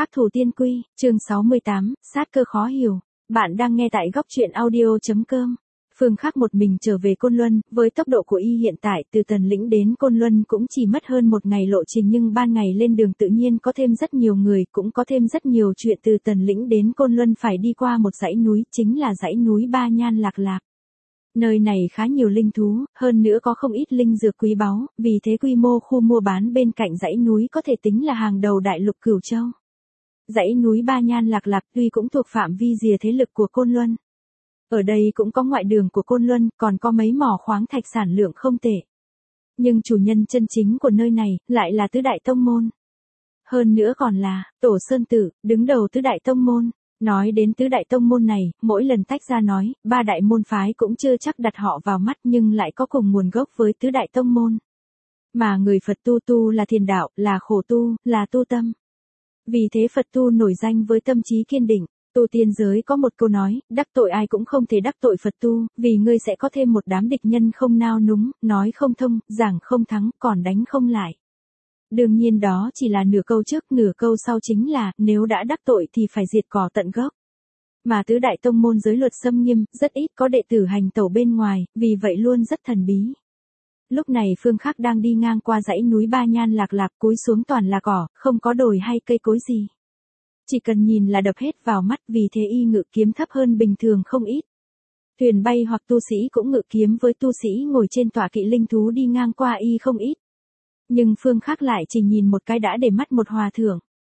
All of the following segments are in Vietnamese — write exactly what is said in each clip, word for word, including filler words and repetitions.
Khác thủ tiên quy, chương sáu mươi tám, sát cơ khó hiểu. Bạn đang nghe tại góc truyện audio.com. Phương Khắc một mình trở về Côn Luân, với tốc độ của y hiện tại từ Tần Lĩnh đến Côn Luân cũng chỉ mất hơn một ngày lộ trình, nhưng ban ngày lên đường tự nhiên có thêm rất nhiều người, cũng có thêm rất nhiều chuyện. Từ Tần Lĩnh đến Côn Luân phải đi qua một dãy núi, chính là dãy núi Ba Nhan Lạc Lạc. Nơi này khá nhiều linh thú, hơn nữa có không ít linh dược quý báu, vì thế quy mô khu mua bán bên cạnh dãy núi có thể tính là hàng đầu đại lục Cửu Châu. Dãy núi Ba Nhan Lạc Lạc tuy cũng thuộc phạm vi rìa thế lực của Côn Luân. Ở đây cũng có ngoại đường của Côn Luân, còn có mấy mỏ khoáng thạch sản lượng không tệ. Nhưng chủ nhân chân chính của nơi này lại là Tứ Đại Tông Môn. Hơn nữa còn là Tổ Sơn Tử, đứng đầu Tứ Đại Tông Môn. Nói đến Tứ Đại Tông Môn này, mỗi lần tách ra nói, ba đại môn phái cũng chưa chắc đặt họ vào mắt, nhưng lại có cùng nguồn gốc với Tứ Đại Tông Môn. Mà người Phật tu tu là thiền đạo, là khổ tu, là tu tâm. Vì thế Phật tu nổi danh với tâm trí kiên định. Tu tiên giới có một câu nói, đắc tội ai cũng không thể đắc tội Phật tu, vì ngươi sẽ có thêm một đám địch nhân không nao núng, nói không thông, giảng không thắng, còn đánh không lại. Đương nhiên đó chỉ là nửa câu trước, nửa câu sau chính là, nếu đã đắc tội thì phải diệt cỏ tận gốc. Mà Tứ Đại Tông Môn giới luật xâm nghiêm, rất ít có đệ tử hành tẩu bên ngoài, vì vậy luôn rất thần bí. Lúc này Phương Khắc đang đi ngang qua dãy núi Ba Nhan Lạc Lạc, cúi xuống toàn là cỏ, không có đồi hay cây cối gì. Chỉ cần nhìn là đập hết vào mắt, vì thế y ngự kiếm thấp hơn bình thường không ít. Thuyền bay hoặc tu sĩ cũng ngự kiếm với tu sĩ ngồi trên tọa kỵ linh thú đi ngang qua y không ít. Nhưng Phương Khắc lại chỉ nhìn một cái đã để mắt một hòa thượng.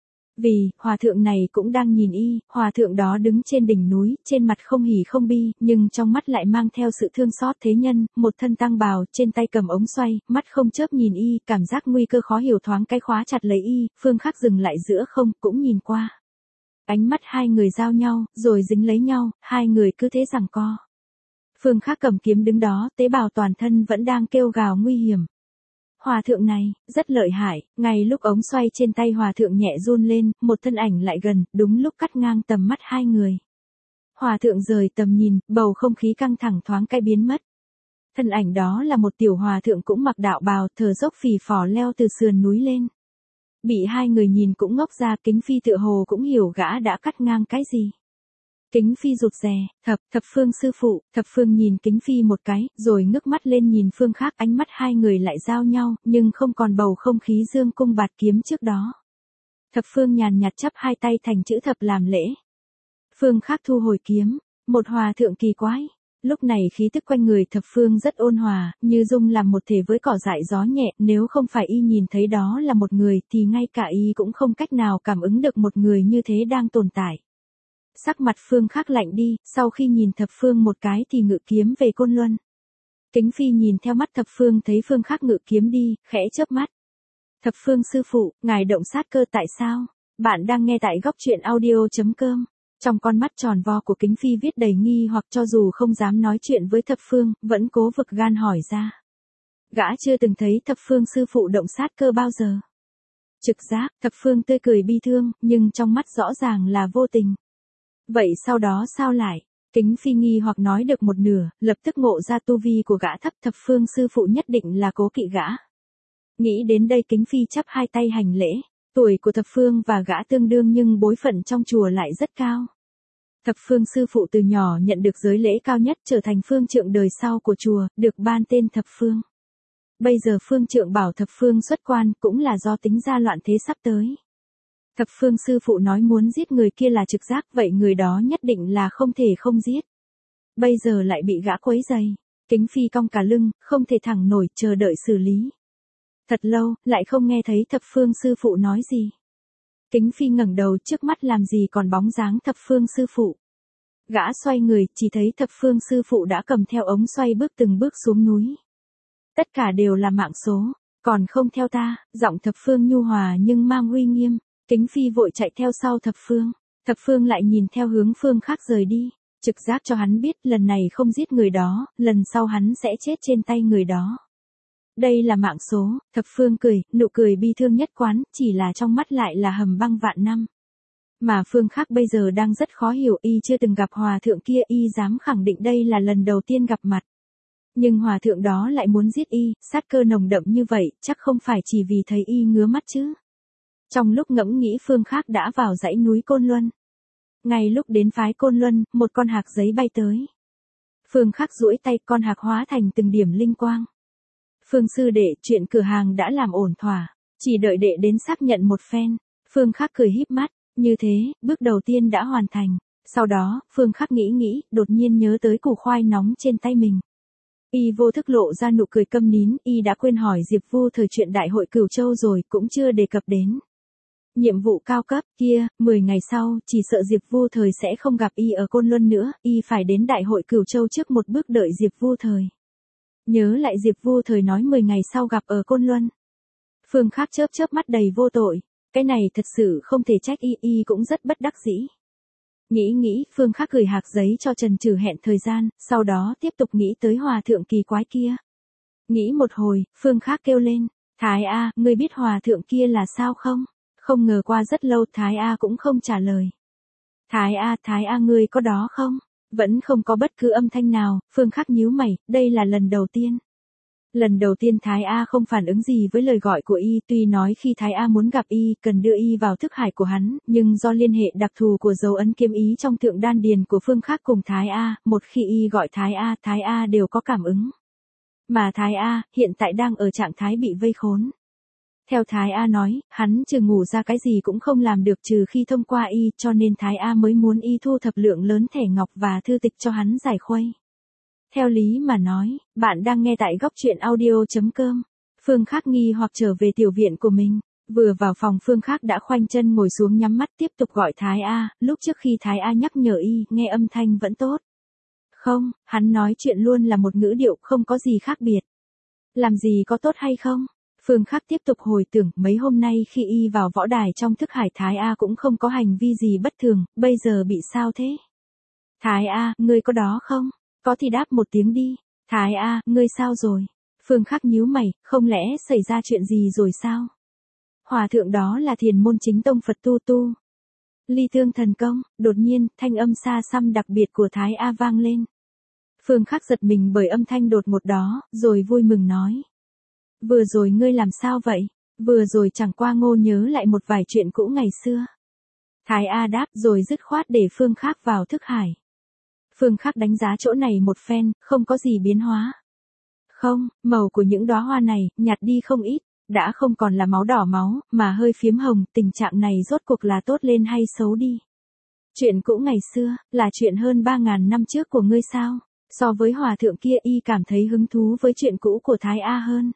Vì, hòa thượng này cũng đang nhìn y, hòa thượng đó đứng trên đỉnh núi, trên mặt không hỉ không bi, nhưng trong mắt lại mang theo sự thương xót thế nhân, một thân tăng bào, trên tay cầm ống xoay, mắt không chớp nhìn y, cảm giác nguy cơ khó hiểu thoáng cái khóa chặt lấy y, Phương Khắc dừng lại giữa không, cũng nhìn qua. Ánh mắt hai người giao nhau, rồi dính lấy nhau, hai người cứ thế giằng co. Phương Khắc cầm kiếm đứng đó, tế bào toàn thân vẫn đang kêu gào nguy hiểm. Hòa thượng này, rất lợi hại, ngay lúc ống xoay trên tay hòa thượng nhẹ run lên, một thân ảnh lại gần, đúng lúc cắt ngang tầm mắt hai người. Hòa thượng rời tầm nhìn, bầu không khí căng thẳng thoáng cái biến mất. Thân ảnh đó là một tiểu hòa thượng cũng mặc đạo bào, thở dốc phì phò leo từ sườn núi lên. Bị hai người nhìn cũng ngốc ra, Kính Phi tựa hồ cũng hiểu gã đã cắt ngang cái gì. Kính Phi rụt rè, thập, thập phương sư phụ, thập phương nhìn Kính Phi một cái, rồi ngước mắt lên nhìn Phương Khắc, ánh mắt hai người lại giao nhau, nhưng không còn bầu không khí dương cung bạt kiếm trước đó. Thập phương nhàn nhạt chắp hai tay thành chữ thập làm lễ. Phương Khắc thu hồi kiếm, một hòa thượng kỳ quái. Lúc này khí tức quanh người thập phương rất ôn hòa, như dung làm một thể với cỏ dại gió nhẹ, nếu không phải y nhìn thấy đó là một người thì ngay cả y cũng không cách nào cảm ứng được một người như thế đang tồn tại. Sắc mặt Phương Khắc lạnh đi, sau khi nhìn thập phương một cái thì ngự kiếm về Côn Luân. Kính Phi nhìn theo mắt thập phương thấy Phương Khắc ngự kiếm đi, khẽ chớp mắt. Thập phương sư phụ, ngài động sát cơ tại sao? Bạn đang nghe tại góc truyện audio.com. Trong con mắt tròn vo của Kính Phi viết đầy nghi hoặc, cho dù không dám nói chuyện với thập phương, vẫn cố vực gan hỏi ra. Gã chưa từng thấy thập phương sư phụ động sát cơ bao giờ. Trực giác, thập phương tươi cười bi thương, nhưng trong mắt rõ ràng là vô tình. Vậy sau đó sao lại? Kính Phi nghi hoặc nói được một nửa, lập tức ngộ ra tu vi của gã thấp, thập phương sư phụ nhất định là cố kỵ gã. Nghĩ đến đây Kính Phi chắp hai tay hành lễ. Tuổi của thập phương và gã tương đương nhưng bối phận trong chùa lại rất cao. Thập phương sư phụ từ nhỏ nhận được giới lễ cao nhất, trở thành phương trượng đời sau của chùa, được ban tên thập phương. Bây giờ phương trượng bảo thập phương xuất quan cũng là do tính ra loạn thế sắp tới. Thập phương sư phụ nói muốn giết người kia là trực giác, vậy người đó nhất định là không thể không giết. Bây giờ lại bị gã quấy rầy. Kính Phi cong cả lưng, không thể thẳng nổi, chờ đợi xử lý. Thật lâu, lại không nghe thấy thập phương sư phụ nói gì. Kính Phi ngẩng đầu, trước mắt làm gì còn bóng dáng thập phương sư phụ. Gã xoay người, chỉ thấy thập phương sư phụ đã cầm theo ống xoay bước từng bước xuống núi. Tất cả đều là mạng số, còn không theo ta, giọng thập phương nhu hòa nhưng mang uy nghiêm. Kính Phi vội chạy theo sau thập phương. Thập phương lại nhìn theo hướng Phương Khắc rời đi. Trực giác cho hắn biết lần này không giết người đó, lần sau hắn sẽ chết trên tay người đó. Đây là mạng số, thập phương cười, nụ cười bi thương nhất quán, chỉ là trong mắt lại là hầm băng vạn năm. Mà Phương Khắc bây giờ đang rất khó hiểu, y chưa từng gặp hòa thượng kia, y dám khẳng định đây là lần đầu tiên gặp mặt. Nhưng hòa thượng đó lại muốn giết y, sát cơ nồng đậm như vậy, chắc không phải chỉ vì thấy y ngứa mắt chứ. Trong lúc ngẫm nghĩ Phương Khắc đã vào dãy núi Côn Luân. Ngay lúc đến phái Côn Luân, một con hạc giấy bay tới. Phương Khắc duỗi tay, con hạc hóa thành từng điểm linh quang. Phương sư đệ, chuyện cửa hàng đã làm ổn thỏa, chỉ đợi đệ đến xác nhận một phen. Phương Khắc cười híp mắt, như thế, bước đầu tiên đã hoàn thành. Sau đó, Phương Khắc nghĩ nghĩ, đột nhiên nhớ tới củ khoai nóng trên tay mình. Y vô thức lộ ra nụ cười câm nín, y đã quên hỏi Diệp Vu thời chuyện đại hội Cửu Châu rồi, cũng chưa đề cập đến. Nhiệm vụ cao cấp kia, mười ngày sau, chỉ sợ Diệp Vu thời sẽ không gặp y ở Côn Luân nữa, y phải đến đại hội Cửu Châu trước một bước đợi Diệp Vu thời. Nhớ lại Diệp Vu thời nói mười ngày sau gặp ở Côn Luân. Phương Khắc chớp chớp mắt đầy vô tội, cái này thật sự không thể trách y, y cũng rất bất đắc dĩ. Nghĩ nghĩ, Phương Khắc gửi hạc giấy cho Trần Trừ hẹn thời gian, sau đó tiếp tục nghĩ tới hòa thượng kỳ quái kia. Nghĩ một hồi, Phương Khắc kêu lên, Thái A, ngươi biết hòa thượng kia là sao không? Không ngờ qua rất lâu Thái A cũng không trả lời. Thái A, Thái A ngươi có đó không? Vẫn không có bất cứ âm thanh nào, Phương Khắc nhíu mày, đây là lần đầu tiên. Lần đầu tiên Thái A không phản ứng gì với lời gọi của y, tuy nói khi Thái A muốn gặp y, cần đưa y vào thức hải của hắn, nhưng do liên hệ đặc thù của dấu ấn kiếm ý trong thượng đan điền của Phương Khắc cùng Thái A, một khi y gọi Thái A, Thái A đều có cảm ứng. Mà Thái A, hiện tại đang ở trạng thái bị vây khốn. Theo Thái A nói, hắn trừ ngủ ra cái gì cũng không làm được trừ khi thông qua y, cho nên Thái A mới muốn y thu thập lượng lớn thẻ ngọc và thư tịch cho hắn giải khuây. Theo lý mà nói, bạn đang nghe tại góc truyện audio chấm com. Phương Khắc nghi hoặc trở về tiểu viện của mình. Vừa vào phòng Phương Khắc đã khoanh chân ngồi xuống nhắm mắt tiếp tục gọi Thái A, lúc trước khi Thái A nhắc nhở y, nghe âm thanh vẫn tốt. Không, hắn nói chuyện luôn là một ngữ điệu không có gì khác biệt. Làm gì có tốt hay không? Phương Khắc tiếp tục hồi tưởng, mấy hôm nay khi y vào võ đài trong thức hải Thái A cũng không có hành vi gì bất thường, bây giờ bị sao thế? Thái A, ngươi có đó không? Có thì đáp một tiếng đi. Thái A, ngươi sao rồi? Phương Khắc nhíu mày, không lẽ xảy ra chuyện gì rồi sao? Hòa thượng đó là Thiền môn chính tông Phật tu tu. Ly Tương thần công, đột nhiên, thanh âm xa xăm đặc biệt của Thái A vang lên. Phương Khắc giật mình bởi âm thanh đột ngột đó, rồi vui mừng nói. Vừa rồi ngươi làm sao vậy? Vừa rồi chẳng qua Ngô nhớ lại một vài chuyện cũ ngày xưa. Thái A đáp rồi dứt khoát để Phương Khắc vào thức hải. Phương Khắc đánh giá chỗ này một phen, không có gì biến hóa. Không, màu của những đóa hoa này, nhạt đi không ít, đã không còn là máu đỏ máu, mà hơi phiếm hồng, tình trạng này rốt cuộc là tốt lên hay xấu đi. Chuyện cũ ngày xưa, là chuyện hơn ba ngàn năm trước của ngươi sao? So với hòa thượng kia y cảm thấy hứng thú với chuyện cũ của Thái A hơn.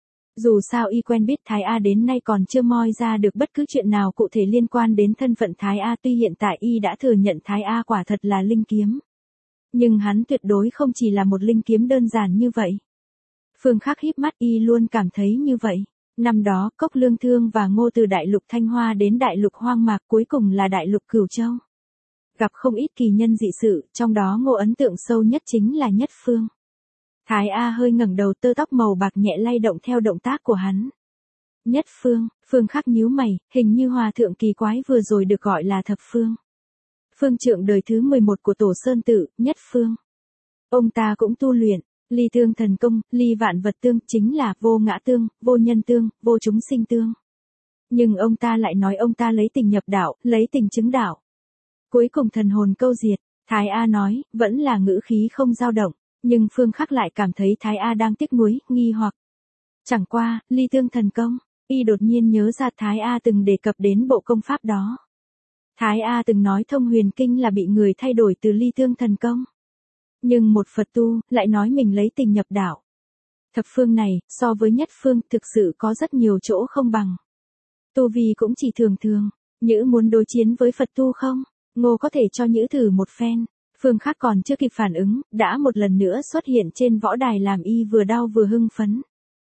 Dù sao y quen biết Thái A đến nay còn chưa moi ra được bất cứ chuyện nào cụ thể liên quan đến thân phận Thái A, tuy hiện tại y đã thừa nhận Thái A quả thật là linh kiếm. Nhưng hắn tuyệt đối không chỉ là một linh kiếm đơn giản như vậy. Phương Khắc híp mắt, y luôn cảm thấy như vậy. Năm đó, Cốc Lương Thương và Ngô từ đại lục Thanh Hoa đến đại lục Hoang Mạc, cuối cùng là đại lục Cửu Châu. Gặp không ít kỳ nhân dị sự, trong đó Ngô ấn tượng sâu nhất chính là Nhất Phương. Thái A hơi ngẩng đầu, tơ tóc màu bạc nhẹ lay động theo động tác của hắn. Nhất Phương, Phương Khắc nhíu mày, hình như hòa thượng kỳ quái vừa rồi được gọi là Thập Phương. Phương trượng đời thứ mười một của Tổ Sơn Tự, Nhất Phương. Ông ta cũng tu luyện, ly tương thần công, ly vạn vật tương, chính là vô ngã tương, vô nhân tương, vô chúng sinh tương. Nhưng ông ta lại nói ông ta lấy tình nhập đạo, lấy tình chứng đạo. Cuối cùng thần hồn câu diệt, Thái A nói, vẫn là ngữ khí không dao động, nhưng Phương Khắc lại cảm thấy Thái A đang tiếc nuối, nghi hoặc. Chẳng qua, ly tương thần công, y đột nhiên nhớ ra Thái A từng đề cập đến bộ công pháp đó. Thái A từng nói thông huyền kinh là bị người thay đổi từ ly tương thần công. Nhưng một Phật tu, lại nói mình lấy tình nhập đạo. Thập phương này, so với Nhất Phương, thực sự có rất nhiều chỗ không bằng. Tu vi cũng chỉ thường thường, Nhữ muốn đối chiến với Phật tu không? Ngô có thể cho Nhữ thử một phen. Phương Khắc còn chưa kịp phản ứng, đã một lần nữa xuất hiện trên võ đài làm y vừa đau vừa hưng phấn.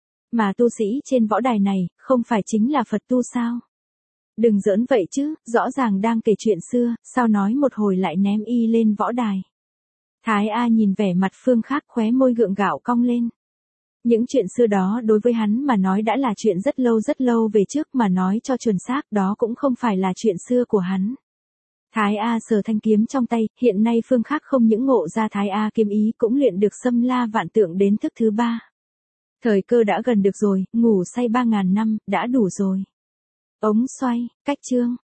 Mà tu sĩ trên võ đài này, không phải chính là Phật tu sao? Đừng giỡn vậy chứ, rõ ràng đang kể chuyện xưa, sao nói một hồi lại ném y lên võ đài. Thái A nhìn vẻ mặt Phương Khắc, khóe môi gượng gạo cong lên. Những chuyện xưa đó đối với hắn mà nói đã là chuyện rất lâu rất lâu về trước, mà nói cho chuẩn xác đó cũng không phải là chuyện xưa của hắn. Thái A sờ thanh kiếm trong tay, hiện nay Phương Khắc không những ngộ ra Thái A kiếm ý, cũng luyện được xâm la vạn tượng đến thức thứ ba. Thời cơ đã gần được rồi, ngủ say ba ngàn năm, đã đủ rồi. ống xoay, cách chương.